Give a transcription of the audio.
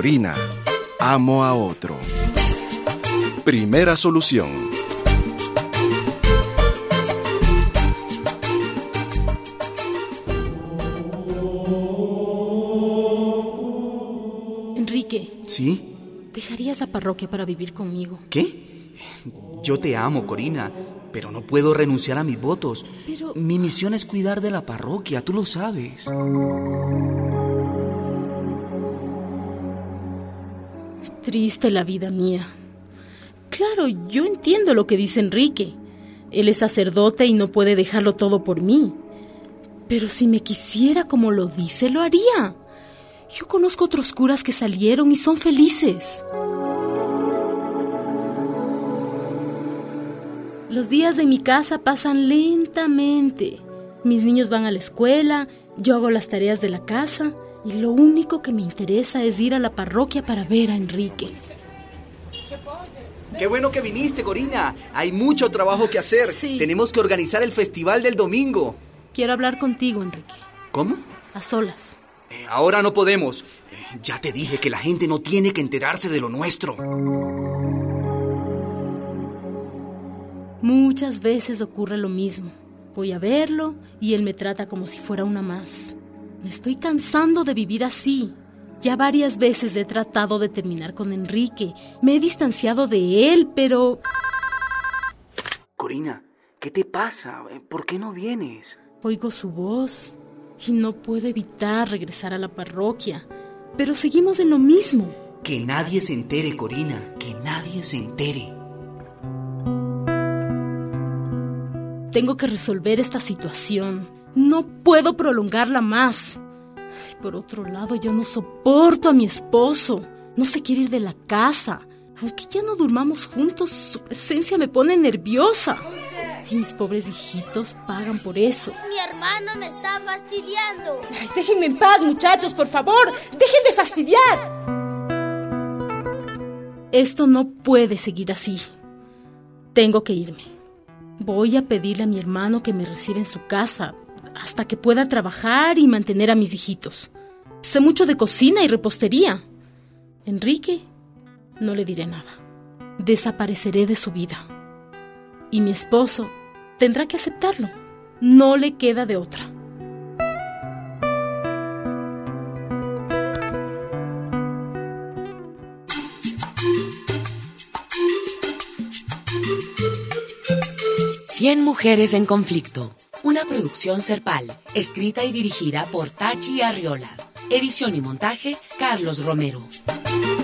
Corina, amo a otro. Primera solución. Enrique. ¿Sí? ¿Dejarías la parroquia para vivir conmigo? ¿Qué? Yo te amo, Corina, pero no puedo renunciar a mis votos. Pero... Mi misión es cuidar de la parroquia, tú lo sabes. Triste la vida mía. Claro, yo entiendo lo que dice Enrique. Él es sacerdote y no puede dejarlo todo por mí. Pero si me quisiera como lo dice, lo haría. Yo conozco otros curas que salieron y son felices. Los días de mi casa pasan lentamente. Mis niños van a la escuela, yo hago las tareas de la casa y lo único que me interesa es ir a la parroquia para ver a Enrique. ¡Qué bueno que viniste, Corina! Hay mucho trabajo que hacer. Sí. Tenemos que organizar el festival del domingo. Quiero hablar contigo, Enrique. ¿Cómo? A solas. Ahora no podemos. Ya te dije que la gente no tiene que enterarse de lo nuestro. Muchas veces ocurre lo mismo. Voy a verlo y él me trata como si fuera una más. Me estoy cansando de vivir así. Ya varias veces he tratado de terminar con Enrique. Me he distanciado de él, pero... Corina, ¿qué te pasa? ¿Por qué no vienes? Oigo su voz y no puedo evitar regresar a la parroquia. Pero seguimos en lo mismo. Que nadie se entere, Corina. Que nadie se entere. Tengo que resolver esta situación. No puedo prolongarla más. Por otro lado, yo no soporto a mi esposo. No se quiere ir de la casa. Aunque ya no durmamos juntos, su presencia me pone nerviosa. Y mis pobres hijitos pagan por eso. Mi hermano me está fastidiando. Ay, déjenme en paz, muchachos, por favor. ¡Dejen de fastidiar! Esto no puede seguir así. Tengo que irme. Voy a pedirle a mi hermano que me reciba en su casa hasta que pueda trabajar y mantener a mis hijitos. Sé mucho de cocina y repostería. Enrique, no le diré nada. Desapareceré de su vida. Y mi esposo tendrá que aceptarlo. No le queda de otra. Cien mujeres en conflicto. Una producción Serpal, escrita y dirigida por Tachi Arriola. Edición y montaje, Carlos Romero.